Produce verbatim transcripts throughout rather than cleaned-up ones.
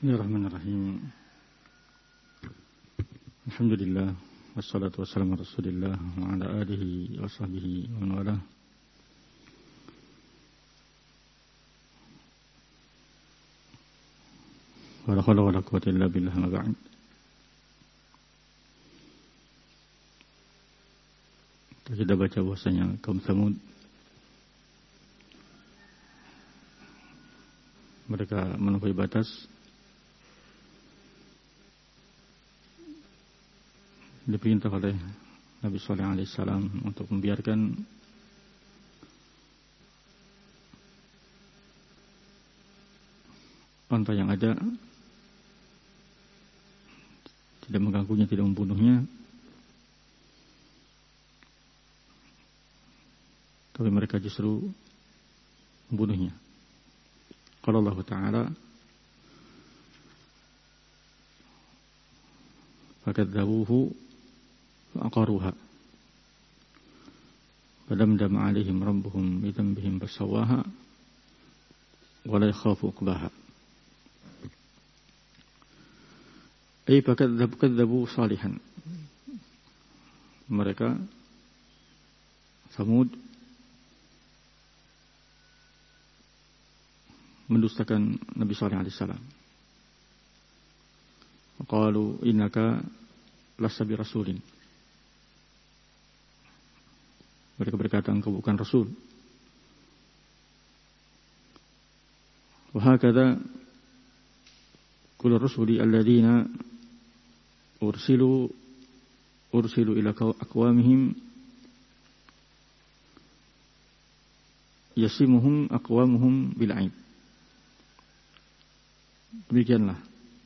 Bismillahirrahmanirrahim. Alhamdulillah wassalatu wassalamu ala Rasulillah wa ala alihi wa sahbihi wa man walah. Wa la hawla wa la quwwata illa billah ma ba'd. Kita baca bahasanya kaum Tsamud mereka melampaui batas diperintah oleh Nabi Shallallahu Alaihi Wasallam untuk membiarkan unta yang ada, tidak mengganggunya, tidak membunuhnya, tapi mereka justru membunuhnya. Qala Allah Ta'ala, fakadzabuhu فأقروها فدمدم عليهم ربهم بذنبهم فسواها ولا يخاف عقباها. أي فكذب كذبوا صالحا, mereka Samud mendustakan Nabi Shallallahu Alaihi Wasallam. Qalu innaka lasta bi rasulin, mereka berkata engkau bukan Rasul. Wa hakadha kullu rusuli alladziina ursilu ursilu ila aqwamihim yasimuhum aqwamuhum bil aib. Demikianlah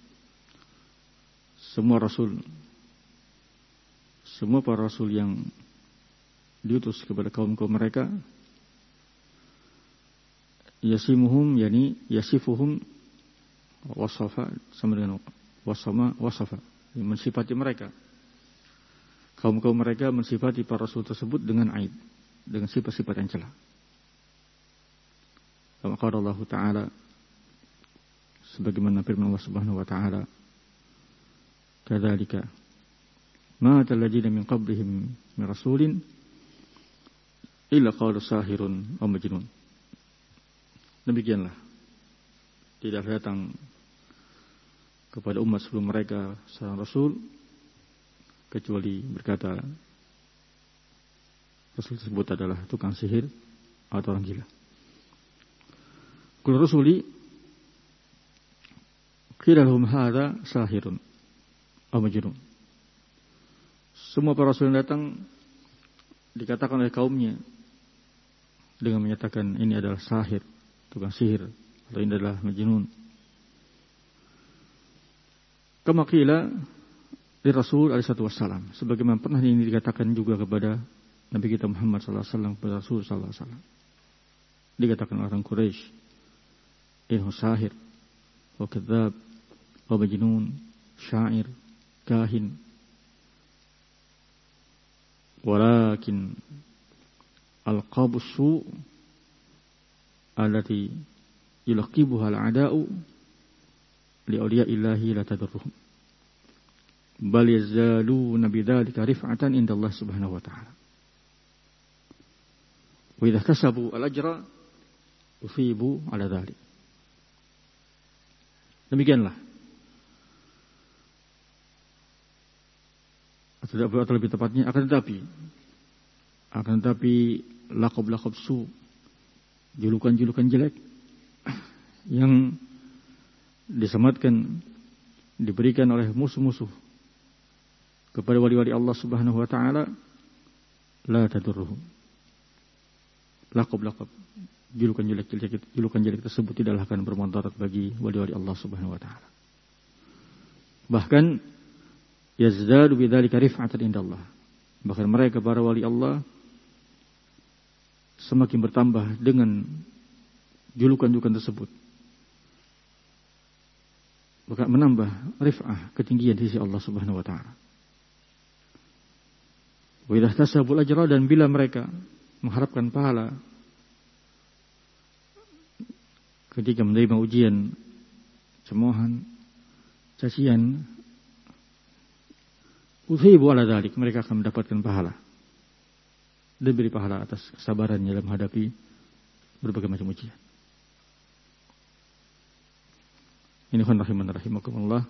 semua rasul, semua para rasul yang diutus kepada kaum-kaum mereka, yasimuhum yani yasifuhum wasafa, sama dengan wasama wasafa, mensifati mereka. Kaum-kaum mereka mensifati para rasul tersebut dengan aib, dengan sifat-sifat yang celah. Kama qala Allah Ta'ala, sebagaimana firman Allah Subhanahu wa taala, kadzalika ma talladina min qablihim min rasulin illa qalu sahirun aw majnun. Demikianlah tidak datang kepada umat sebelum mereka seorang rasul kecuali berkata rasul tersebut adalah tukang sihir atau orang gila. Kullu rusuli qila lahum hadza sahirun aw majnun. Semua para rasul yang datang dikatakan oleh kaumnya dengan menyatakan ini adalah sahir, tukang sihir, atau ini adalah majnun. Kama qila li Rasul alaihi wasallam, sebagaimana pernah ini dikatakan juga kepada Nabi kita Muhammad sallallahu alaihi wasallam, kepada Rasul sallallahu alaihi wasallam. Dikatakan orang Quraisy, innahu sahir, wa kadzdzab, wa majnun, syair, kahin. Walakin alqabus su' allati yulaqibuha al-a'da'u li awliya'illahi la tadurruhum bal yazaluna bidzalika rif'atan inda Allah Subhanahu wa ta'ala wa idza kasabu al-ajra usibu ala dzalik. Demikianlah, atau lebih tepatnya akan tetapi akan tetapi laqab-laqab su, julukan-julukan jelek yang disematkan, diberikan oleh musuh-musuh kepada wali-wali Allah Subhanahu wa taala, la tadurruhum. Laqab-laqab, julukan jelek julukan jelek tersebut tidaklah akan bermudarat bagi wali-wali Allah Subhanahu wa taala. Bahkan yazdadu bidzalika rif'atan indallah. Bahkan mereka para wali Allah semakin bertambah dengan julukan-julukan tersebut. Maka menambah rif'ah, ketinggian di sisi Allah Subhanahu wa taala. Wa idza tasabul ajra, dan bila mereka mengharapkan pahala ketika menerima ujian, cemoohan, cacian, uthibu ala dzalik, mereka akan mendapatkan pahala. Diberi pahala atas kesabarannya dalam menghadapi berbagai macam ujian. Ini khon rahiman rahimakumullah.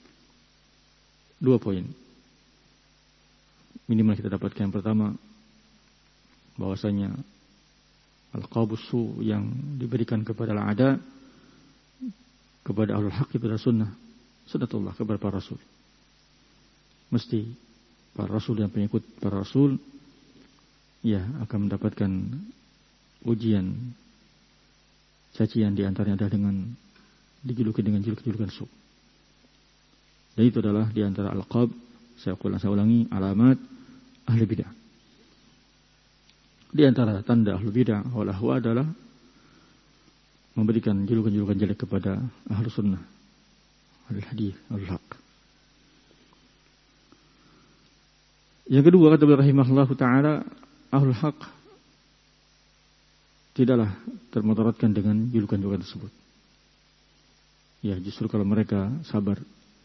Dua poin. Minimal kita dapatkan yang pertama, bahwasanya al-qabusu yang diberikan kepada al-ada, kepada ahlul haq itu adalah sunnah, sunnatullah kepada para rasul. Mesti para rasul dan pengikut para rasul ya akan mendapatkan ujian, cacian, di antaranya adalah dengan dijuluki dengan julukan-julukan su. Dan itu adalah di antara al-qab, saya ulang saya ulangi, alamat ahli bid'ah. Di antara tanda ahli bid'ah wal ahwa adalah memberikan julukan-julukan jelek kepada ahli sunnah, ahli hadis, ahli haq. Yang kedua, kata beliau rahimahullahu taala, ahli haq tidaklah termudaratkan dengan julukan-julukan tersebut. Ya, justru kalau mereka sabar,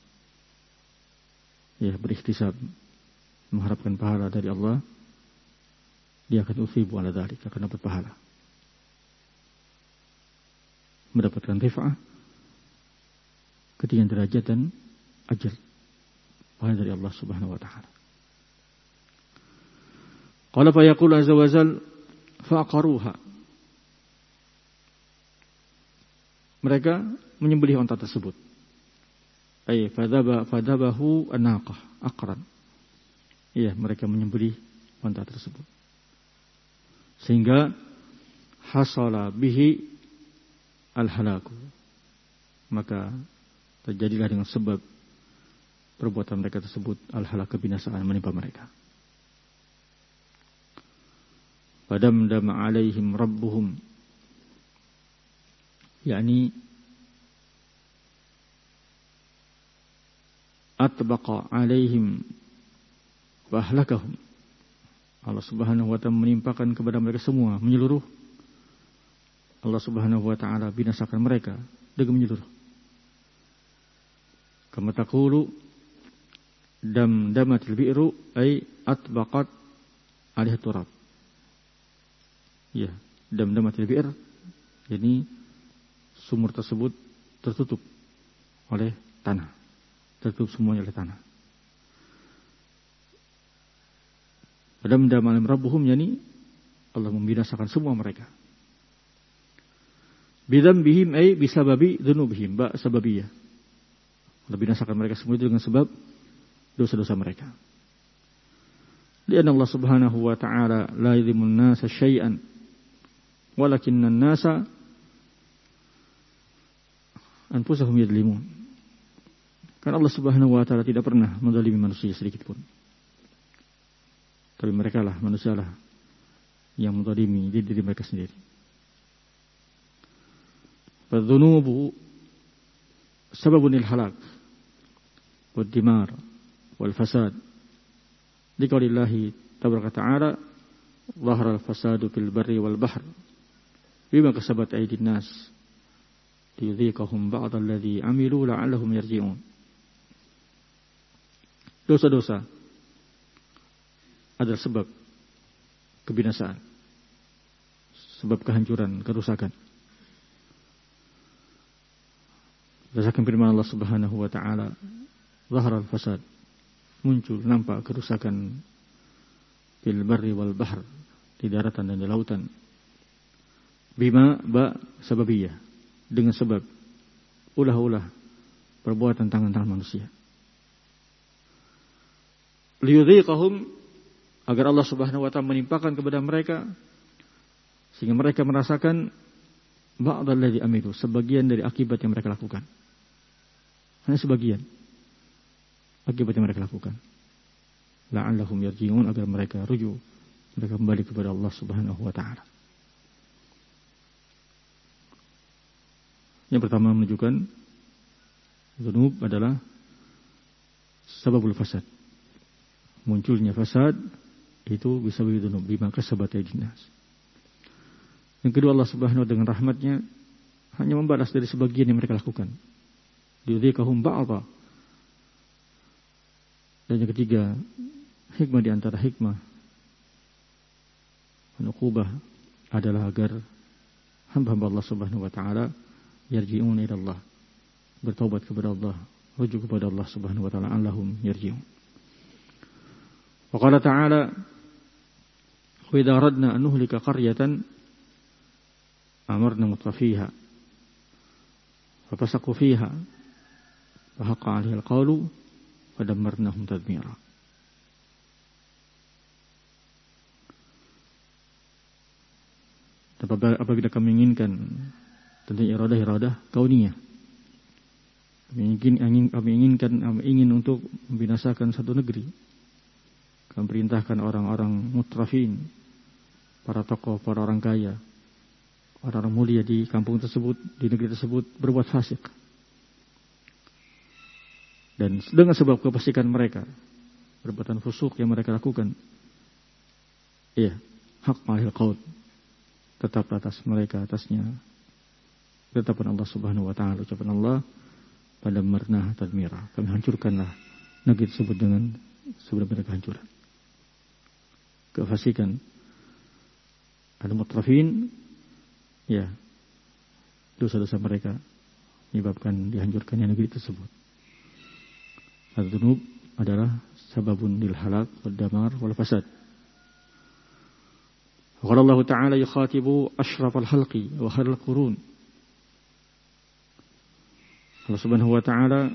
ya berikhtisab, mengharapkan pahala dari Allah, dia akan usibu ala dzalik, akan dapat pahala, mendapatkan rifa'ah, ketinggian derajat dan ajr, pahala dari Allah Subhanahu wa taala. Qala fa yaqulu azza wa jal faqaruha. Mereka menyembelih unta tersebut. Ay fadaba fadabahu an-naqah aqran. Iya, mereka menyembelih unta tersebut. Sehingga hasala bihi al-halaku. Maka terjadilah dengan sebab perbuatan mereka tersebut al-halak, kebinasaan menimpa mereka. Fadamdama alaihim rabbuhum, yakni atbaqa alaihim wa ahlakahum. Allah Subhanahu wa taala menimpakan kepada mereka semua menyeluruh. Allah Subhanahu wa taala binasakan mereka dengan menyeluruh. Kama taqulu damdamatil bi'ru ay atbaqat alaiha turab. Ya, damdamatil bi'r, jadi sumur tersebut tertutup oleh tanah. Tertutup semuanya oleh tanah. Damdam alim rabbuhum, yani Allah membinasakan semua mereka. Bidzambihim ay bisababi dzunubihim, ba sababiyah. Allah binasakan mereka semua itu dengan sebab dosa-dosa mereka. Lianna Allah Subhanahu wa taala la yadhimun nasa syai'an walakinna an-nasa anfusahum yadlimun. Karena Allah Subhanahu wa taala tidak pernah menzalimi manusia sedikit pun. Tapi mereka lah, manusia lah yang menzalimi diri, diri mereka sendiri. Fadzunubu sababun al-halak wad-dimar wal-fasad. Liqaulillahi tabaraka ta'ala, dhahara al-fasadu fil barri wal bahr bima kasabat aydin nas liyudhiqahum ba'd alladhi 'amilu la'allahum yarji'un. Dosa-dosa adalah sebab kebinasaan, sebab kehancuran, kerusakan. Berdasarkan firman Allah Subhanahu wa taala, zahara al-fasad, muncul, nampak kerusakan fil barri wal bahr, di daratan dan di lautan. Bima ba sababiyah, dengan sebab ulah-ulah perbuatan tangan-tangan manusia. Liyudhiqahum, agar Allah Subhanahu wa taala menimpakan kepada mereka sehingga mereka merasakan ba'dal ladzi amilu, sebagian dari akibat yang mereka lakukan. Hanya sebagian akibat yang mereka lakukan. La'allahum yarji'un, agar mereka rujuk, mereka kembali kepada Allah Subhanahu wa taala. Yang pertama menunjukkan dzunub adalah sababul fasad. Munculnya fasad itu bisa bagi dzunub, bima kasabat aydin nas. Yang kedua, Allah Subhanahu wa taala dengan rahmatnya hanya membalas dari sebagian yang mereka lakukan. Liyudhiqahum ba'dha, Dan yang ketiga, hikmah di antara hikmah an-uqubah adalah agar hamba-hamba Allah Subhanahu wa taala yarji'un ila Allah, bertaubat kepada Allah, rujuk kepada Allah Subhanahu wa taala, allahum yarji'un. Wa qala ta'ala, wa idza aradna an nuhlika qaryatan amarna mutrafiha fa fasaqu fiha fa haqqa 'alaiha al-qawlu fa dammarnahum tadmira. Apabila kami inginkan, tentunya iradah-iradah kauniyah, kami ingin, kami inginkan, kami ingin untuk membinasakan satu negeri, kami perintahkan orang-orang mutrafin, para tokoh, para orang kaya, orang-orang mulia di kampung tersebut, di negeri tersebut berbuat fasik. Dan dengan sebab kefasikan mereka, perbuatan fusuk yang mereka lakukan, iya, hak alil qaul, tetap atas mereka, atasnya ketetapan Allah Subhanahu wa taala, ucapan Allah, pada marnah tadmira, kami hancurkanlah negeri tersebut dengan sebenar-benar kehancuran, kefasikan. Ada mutrafin, ya, dosa-dosa mereka menyebabkan dihancurkannya negeri tersebut. Adzunub adalah sababun lil halak wal damar wal fasad. Qala Allah Ta'ala yukhatibu asyrafal khalqi wa khairul qurun. Allah Subhanahu wa taala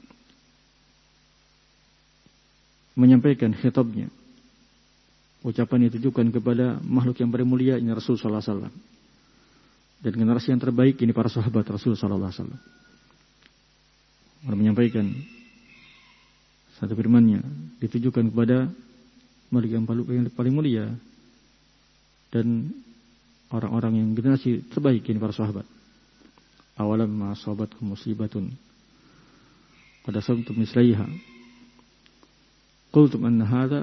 menyampaikan khitabnya, ucapan yang ditujukan kepada makhluk yang paling mulia, ini Rasul sallallahu alaihi wasallam, dan generasi yang terbaik ini para sahabat Rasul sallallahu alaihi wasallam. Allah menyampaikan satu firman-Nya ditujukan kepada makhluk yang paling mulia dan orang-orang yang generasi terbaik ini para sahabat. Awalam ma asabatkum musibatun qad asabtum mislaiha qultum anna hadha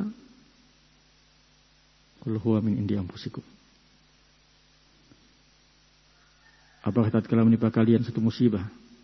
qul huwa min indi anfusikum. Apakah tatkala menimpa kalian satu musibah,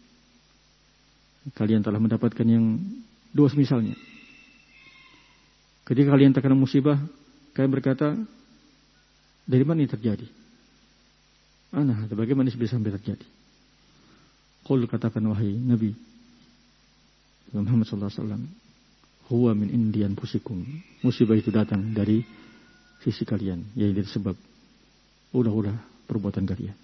kalian telah mendapatkan yang dua semisalnya? Ketika kalian terkena musibah, kalian berkata, dari mana ini terjadi? Ana, bagaimana ini bisa sampai terjadi? Qul, katakan wahai Nabi Muhammad sallallahu alaihi wasallam, huwa min indi anfusikum. Musibah itu datang dari sisi kalian, yaitu dari sebab ulah-ulah perbuatan kalian.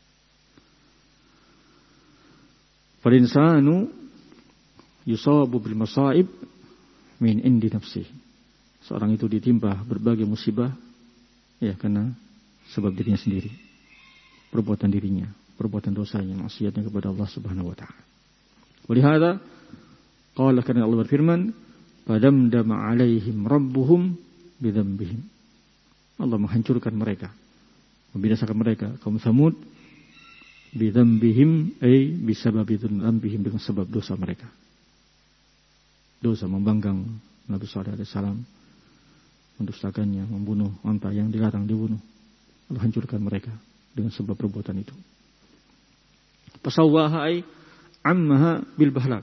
Fal insanu yusabu bil masaib min indi nafsihi. Seorang itu ditimpa berbagai musibah, ya, karena sebab dirinya sendiri, perbuatan dirinya, perbuatan dosanya, maksiatnya kepada Allah Subhanahu wa taala. Walihada qala, karena Allah berfirman, fadamdama alaihim rabbuhum bidzambihim. Allah menghancurkan mereka, membinasakan mereka, kaum Tsamud, bidzambihim ay bisababi dzambihim, dengan sebab dosa mereka. Dosa membanggang Nabi sallallahu alaihi wasallam, mendustakannya, membunuh unta yang dilarang dibunuh. Allah hancurkan mereka dengan sebab perbuatan itu. Fasawwaha ay ammaha bil bahlak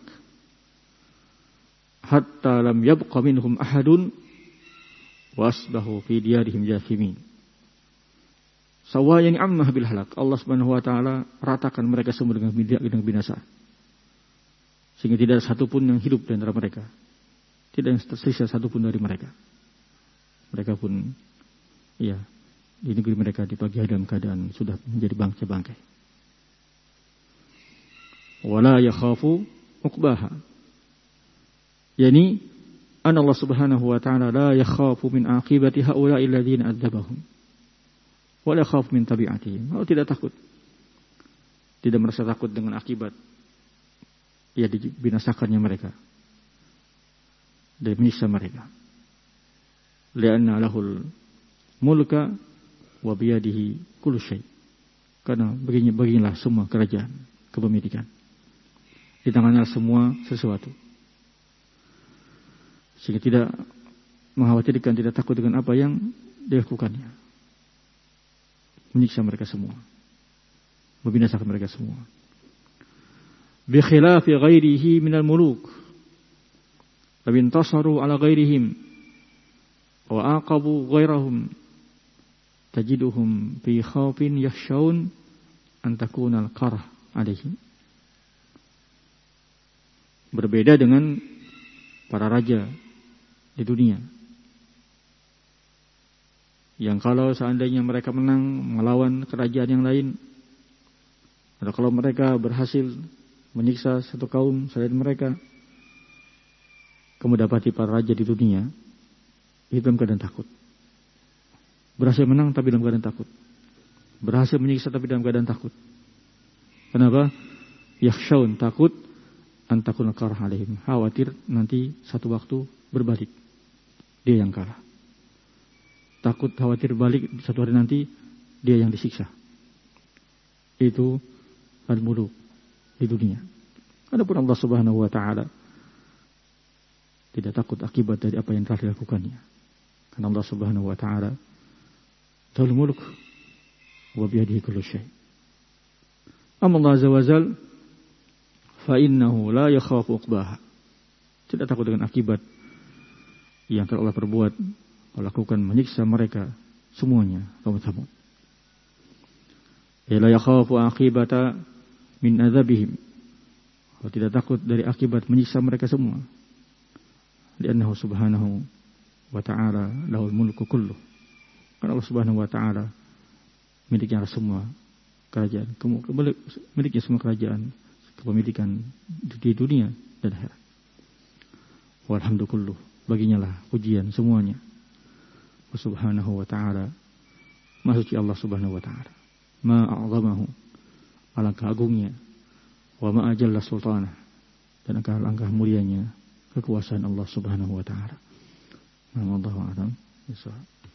hatta lam yabqa minhum ahadun wasbahu fi diyarihim jathimin. Sawwa yani ammaha bil halak. Allah Subhanahu wa taala ratakan mereka semua dengan dengan binasa, sehingga tidak ada satupun yang hidup di antara mereka, tidak ada tersisa satupun dari mereka. Mereka pun, ya, di negeri mereka di pagi hari dalam keadaan sudah menjadi bangkai-bangkai. Wala yakhafu uqbaha. Yani, an Allah Subhanahu wa taala la yakhafu min aqibati haula'i alladziina adzabahum. Wala yakhafu min tabi'atihim. Allah tidak takut. Tidak merasa takut dengan akibat, ya, dibinasakannya mereka, dan menyiksa mereka. Lianna lahul mulka wa biyadihi kullu syai. Karena baginya bagilah semua kerajaan, kepemilikan. Di tangannya semua sesuatu. Sehingga tidak mengkhawatirkan, tidak takut dengan apa yang dilakukannya. Menyiksa mereka semua, membinasakan mereka semua. Bi khilafi ghairihi minal muluk Labin tasaru ala ghairihim wa aqabu ghairahum tajiduhum fi khawfin yakhshawun an takuna al-qarah alaihim. Berbeda dengan para raja di dunia yang kalau seandainya mereka menang melawan kerajaan yang lain, atau kalau mereka berhasil menyiksa satu kaum selain mereka, kamu dapati para raja di dunia itu dalam keadaan takut. Berhasil menang tapi dalam keadaan takut. Berhasil menyiksa tapi dalam keadaan takut. Kenapa? Yakhshawun, takut antakun qarah alaihim, khawatir nanti satu waktu berbalik dia yang kalah. Takut khawatir balik satu hari nanti dia yang disiksa. Itu al-muluk di dunia. Adapun Allah Subhanahu wa taala tidak takut akibat dari apa yang telah dilakukannya. Karena Allah Subhanahu wa taala Ta'ala mulk wa biyadihi kullu syai'. Amma Allah azza wa jalla fa innahu la yakhafu uqbaha. Tidak takut dengan akibat yang telah Allah perbuat, Allah lakukan menyiksa mereka semuanya kaum Tsamud. La yakhafu aqibata min adzabihim. Allah tidak takut dari akibat menyiksa mereka semua. Li'annahu subhanahu wa ta'ala lahul mulku kulluh. Karena Allah Subhanahu wa taala miliknya semua kerajaan, miliknya semua kerajaan, kepemilikan di dunia dan akhirat. Walhamdulillah, baginya lah pujian semuanya. Subhanahu wa taala, Maha suci Allah Subhanahu wa taala. Ma a'zamahu, alangkah agungnya, wa ma ajalla sultanah, dan alangkah mulianya kekuasaan Allah Subhanahu wa taala. Allahu a'lam.